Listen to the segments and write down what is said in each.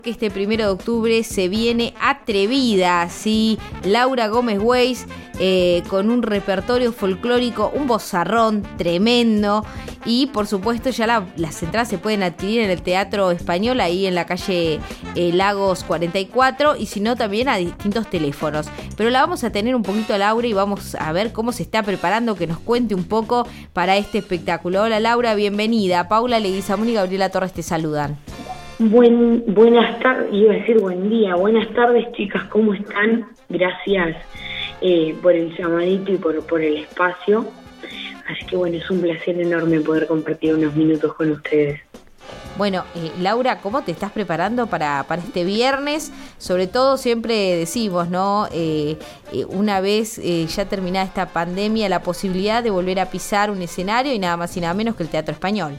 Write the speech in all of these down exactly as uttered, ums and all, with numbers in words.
Que este primero de octubre se viene atrevida, ¿sí? Laura Gómez Weiss, eh, con un repertorio folclórico, un vozarrón tremendo. Y por supuesto ya la, las entradas se pueden adquirir en el Teatro Español, ahí en la calle eh, Lagos cuarenta y cuatro, y si no también a distintos teléfonos. Pero la vamos a tener un poquito a Laura y vamos a ver cómo se está preparando, que nos cuente un poco para este espectáculo. Hola Laura, bienvenida. Paula Leguizamón y Gabriela Torres te saludan. Buen, buenas tardes, iba a decir buen día, buenas tardes chicas, ¿cómo están? Gracias eh, por el llamadito y por, por el espacio, así que bueno, es un placer enorme poder compartir unos minutos con ustedes. Bueno, eh, Laura, ¿cómo te estás preparando para, para este viernes? Sobre todo siempre decimos, ¿no? Eh, eh, una vez eh, ya terminada esta pandemia, la posibilidad de volver a pisar un escenario y nada más y nada menos que el Teatro Español.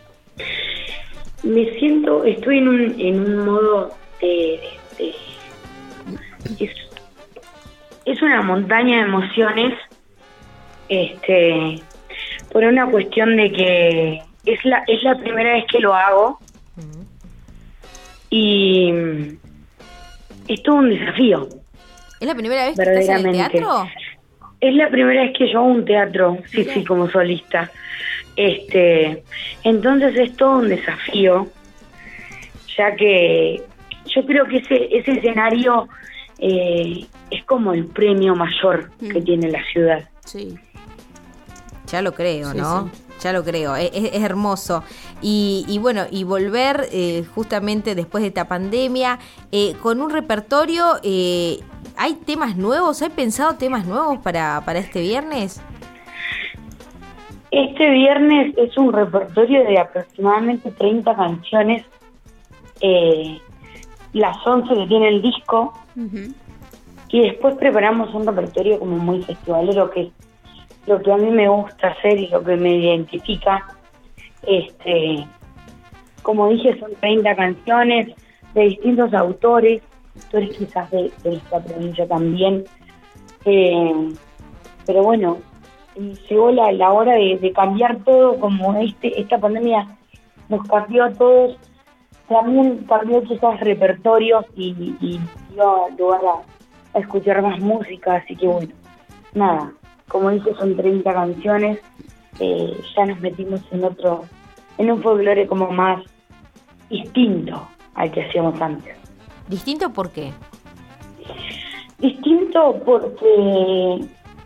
Me siento, estoy en un en un modo de, de, de es, es una montaña de emociones, este, por una cuestión de que es la es la primera vez que lo hago y es todo un desafío. ¿Es la primera vez que estás en el teatro? Es la primera vez que yo hago un teatro, sí, sí, como solista. Este, entonces es todo un desafío, ya que yo creo que ese ese escenario eh, es como el premio mayor mm. que tiene la ciudad. Sí, ya lo creo, sí, ¿no? Sí. Ya lo creo, es, es hermoso. Y, y bueno, y volver eh, justamente después de esta pandemia, eh, con un repertorio, eh, ¿hay temas nuevos? ¿Hay pensado temas nuevos para, para este viernes? Este viernes es un repertorio de aproximadamente treinta canciones, eh, las once que tiene el disco, uh-huh. Y después preparamos un repertorio como muy festivalero, que es lo que a mí me gusta hacer y lo que me identifica. Este, como dije, son treinta canciones de distintos autores, autores quizás de, de nuestra provincia también, eh, pero bueno, y llegó la, la hora de, de cambiar todo, como este esta pandemia nos cambió a todos, también cambió quizás repertorios y, y dio lugar a, a escuchar más música, así que bueno, nada, como dije, son treinta canciones, eh, ya nos metimos en otro, en un folclore como más distinto al que hacíamos antes. ¿Distinto por qué? Distinto porque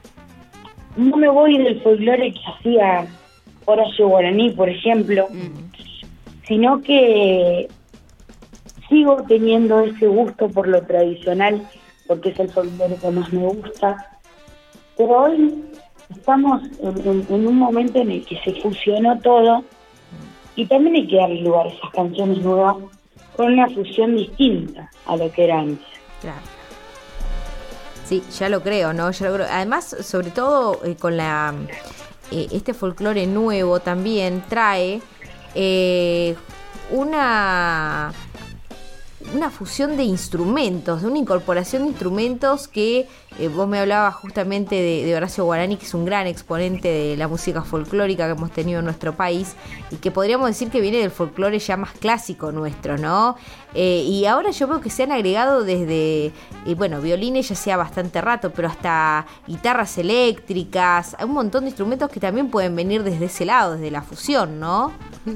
no me voy del folclore que hacía Horacio Guaraní, por ejemplo, mm. sino que sigo teniendo ese gusto por lo tradicional, porque es el folclore que más me gusta, pero hoy estamos en, en, en un momento en el que se fusionó todo y también hay que darle lugar a esas canciones nuevas con una fusión distinta a lo que era antes. Claro. Sí, ya lo creo, ¿no? Ya lo creo. Además, sobre todo eh, con la eh, este folclore nuevo también trae eh, una una fusión de instrumentos, de una incorporación de instrumentos que eh, vos me hablabas justamente de, de Horacio Guaraní, que es un gran exponente de la música folclórica que hemos tenido en nuestro país y que podríamos decir que viene del folclore ya más clásico nuestro, ¿no? Eh, y ahora yo veo que se han agregado desde, eh, bueno, violines ya hacía bastante rato, pero hasta guitarras eléctricas, hay un montón de instrumentos que también pueden venir desde ese lado, desde la fusión, ¿no?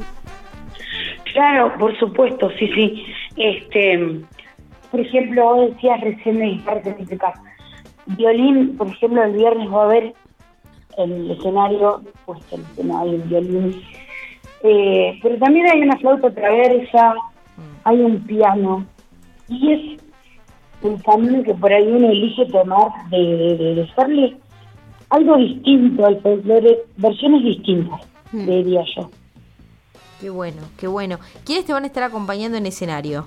Claro, por supuesto, sí, sí. Este, por ejemplo, vos decías recién de guitarras eléctricas. Violín, por ejemplo, el viernes va a haber el escenario, pues el escenario, el violín. Eh, pero también hay una flauta traversa, hay un piano. Y es el camino que por ahí uno elige tomar de, de, de dejarle algo distinto al folclore, versiones distintas, hmm. diría yo. Qué bueno, qué bueno. ¿Quiénes te van a estar acompañando en escenario?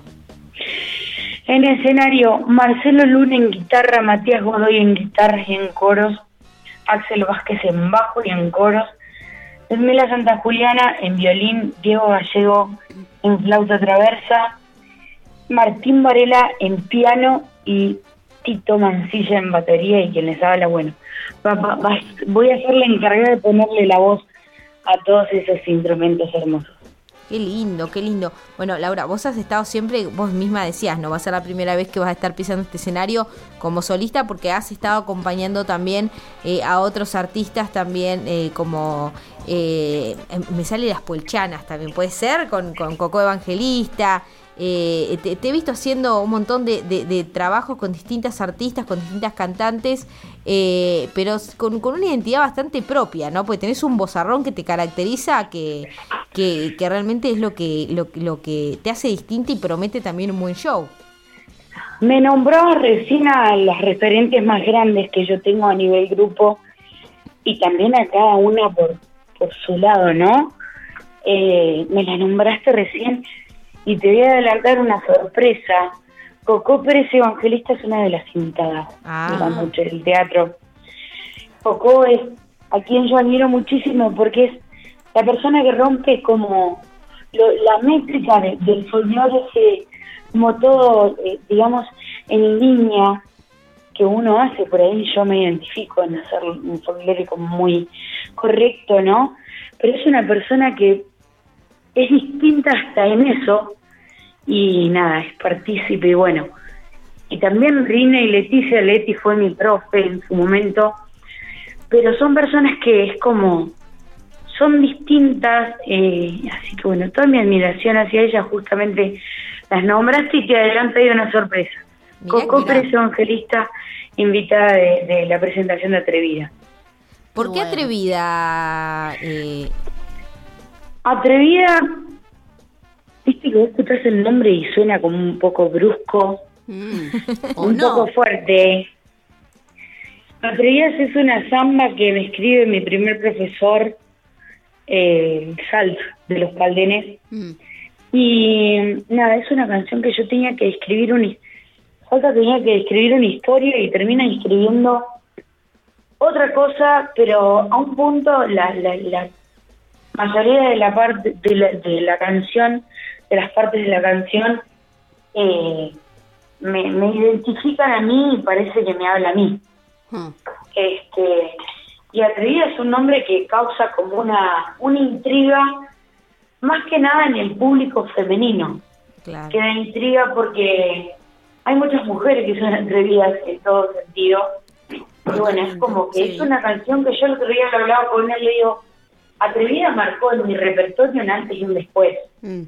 En escenario, Marcelo Luna en guitarra, Matías Godoy en guitarra y en coros, Axel Vázquez en bajo y en coros, Esmela Santa Juliana en violín, Diego Gallego en flauta traversa, Martín Varela en piano y Tito Mancilla en batería, y quien les habla, bueno, va, va, va, voy a ser la encargada de ponerle la voz a todos esos instrumentos hermosos. Qué lindo, qué lindo. Bueno, Laura, vos has estado siempre, vos misma decías, no va a ser la primera vez que vas a estar pisando este escenario como solista, porque has estado acompañando también eh, a otros artistas también, eh, como eh, me sale Las Puelchanas también, puede ser, con, con Coco Evangelista. Eh, te, te he visto haciendo un montón de, de, de trabajos con distintas artistas, con distintas cantantes, eh, pero con, con una identidad bastante propia, ¿no? Porque tenés un vozarrón que te caracteriza, que, que, que realmente es lo que, lo, lo que te hace distinta y promete también un buen show. Me nombró recién a las referentes más grandes que yo tengo a nivel grupo y también a cada una por, por su lado, ¿no? Eh, me la nombraste recién. Y te voy a adelantar una sorpresa. Coco Pérez Evangelista es una de las invitadas ah. de la noche del teatro. Coco es a quien yo admiro muchísimo porque es la persona que rompe como lo, la métrica de, del folclore, ese, como todo, eh, digamos, en línea que uno hace. Por ahí yo me identifico en hacer un folclore como muy correcto, ¿no? Pero es una persona que es distinta hasta en eso. Y nada, es partícipe y bueno. Y también Rina y Leticia, Leti fue mi profe en su momento, pero son personas que es como, son distintas, eh, así que bueno, toda mi admiración hacia ellas, justamente las nombraste y te adelanto ahí una sorpresa. Mirá, Coco Pérez Evangelista, invitada de, de la presentación de Atrevida. ¿Por qué Atrevida? Eh... Atrevida... Viste que vos escuchás el nombre y suena como un poco brusco, mm. un no. poco fuerte. Atrevidas es una samba que me escribe mi primer profesor, eh, Salt, de Los Caldenes. Mm. Y nada, es una canción que yo tenía que escribir, un, falta tenía que escribir una historia y termina escribiendo otra cosa, pero a un punto la, la, la mayoría de la parte de la, de la canción, de las partes de la canción, eh, me, me identifican a mí y parece que me habla a mí. Hmm. Este, y Atrevida es un nombre que causa como una, una intriga, más que nada en el público femenino. Claro. Que da intriga porque hay muchas mujeres que son atrevidas en todo sentido. Y bueno, es como que sí. Es una canción que yo el otro día lo hablaba con ella y le digo, Atrevida marcó en mi repertorio un antes y un después. Mm.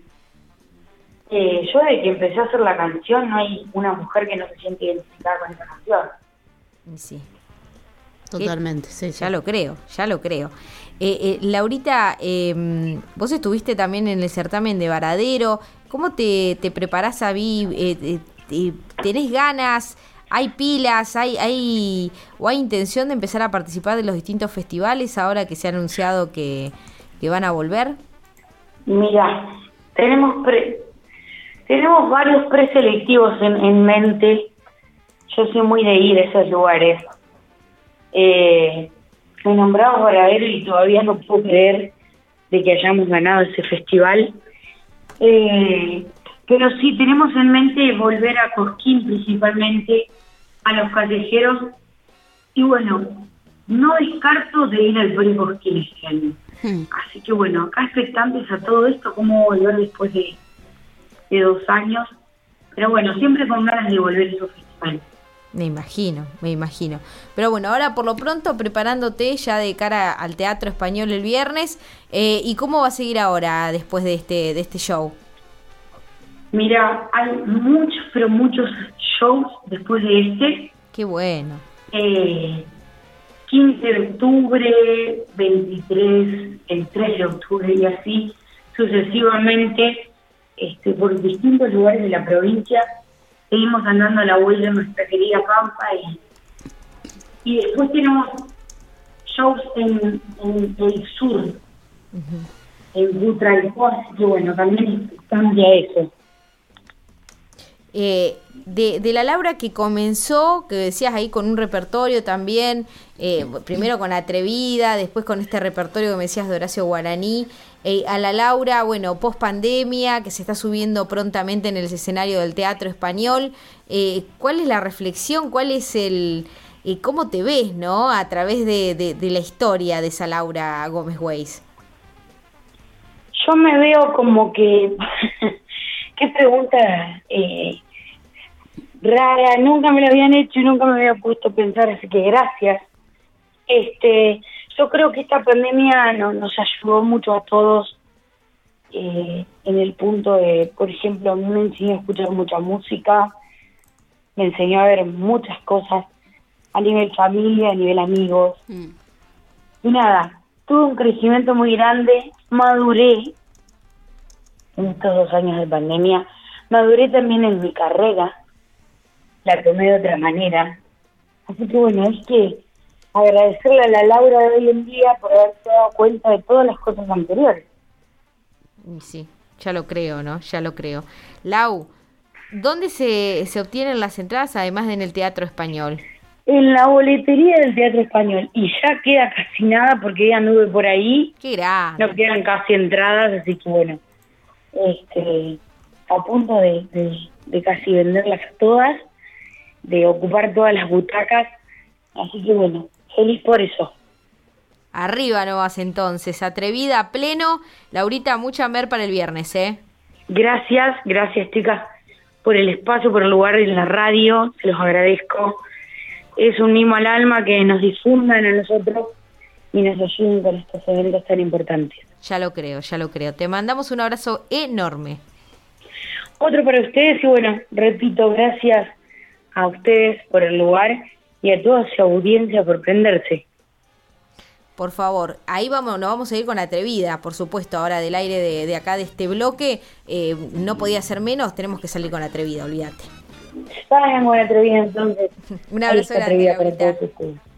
Eh, yo desde que empecé a hacer la canción no hay una mujer que no se siente identificada con esa canción. Sí. Totalmente, sí, sí. Ya lo creo, ya lo creo. Eh, eh, Laurita, eh, vos estuviste también en el certamen de Varadero. ¿Cómo te, te preparás a vi? Eh, eh, ¿Tenés ganas? ¿Hay pilas? ¿Hay, hay o hay intención de empezar a participar de los distintos festivales ahora que se ha anunciado que, que van a volver? Mira, tenemos pre, tenemos varios preselectivos en, en mente. Yo soy muy de ir a esos lugares. Eh, me nombramos Varadero y todavía no puedo creer de que hayamos ganado ese festival. Eh, pero sí, tenemos en mente volver a Cosquín principalmente, a los callejeros, y bueno, no descarto de ir al Puri Cosquín este año. Hmm. Así que bueno, acá expectantes a todo esto, cómo volver después de, de dos años, pero bueno, siempre con ganas de volver a esos festivales. Me imagino, me imagino. Pero bueno, ahora por lo pronto preparándote ya de cara al Teatro Español el viernes. Eh, ¿Y cómo va a seguir ahora después de este de este show? Mira, hay muchos, pero muchos shows después de este. Qué bueno. Eh, quince de octubre, veintitrés, el tres de octubre y así sucesivamente, este, por distintos lugares de la provincia. Seguimos andando a la vuelta de nuestra querida Pampa y, y después tenemos shows en, en el sur, uh-huh. en Butralcó, así que bueno, también cambia eso. Eh, de, de la Laura que comenzó, que decías ahí con un repertorio también, eh, primero con Atrevida, después con este repertorio que me decías de Horacio Guaraní, eh, a la Laura, bueno, post pandemia, que se está subiendo prontamente en el escenario del Teatro Español, eh, ¿cuál es la reflexión? ¿Cuál es el, eh, cómo te ves, no? A través de, de, de la historia de esa Laura Gómez Weiss. Yo me veo como que... Qué pregunta eh, rara, nunca me la habían hecho y nunca me había puesto a pensar, así que gracias. Este, yo creo que esta pandemia no, nos ayudó mucho a todos eh, en el punto de, por ejemplo, a mí me enseñó a escuchar mucha música, me enseñó a ver muchas cosas a nivel familia, a nivel amigos. Mm. Y nada, tuve un crecimiento muy grande, maduré en estos dos años de pandemia, maduré también en mi carrera, la tomé de otra manera. Así que bueno, es que agradecerle a la Laura de hoy en día por haberse dado cuenta de todas las cosas anteriores. Sí, ya lo creo, ¿no? Ya lo creo. Lau, ¿dónde se, se obtienen las entradas además de en el Teatro Español? En la boletería del Teatro Español, y ya queda casi nada porque ya anduve por ahí. ¡Qué grande! No quedan casi entradas, así que bueno, este, a punto de, de, de casi venderlas todas, de ocupar todas las butacas, así que bueno, feliz por eso. Arriba no vas entonces, atrevida a pleno. Laurita, mucha mer para el viernes, ¿eh? Gracias, gracias chicas por el espacio, por el lugar en la radio, se los agradezco. Es un mimo al alma que nos difundan a nosotros y nos ayuden con estos eventos tan importantes. Ya lo creo, ya lo creo. Te mandamos un abrazo enorme. Otro para ustedes y bueno, repito, gracias a ustedes por el lugar y a toda su audiencia por prenderse. Por favor, ahí vamos, nos vamos a ir con Atrevida, por supuesto, ahora del aire de, de acá de este bloque, eh, no podía ser menos, tenemos que salir con Atrevida, olvídate. Salgan con Atrevida entonces. Un abrazo grande, para todos ustedes.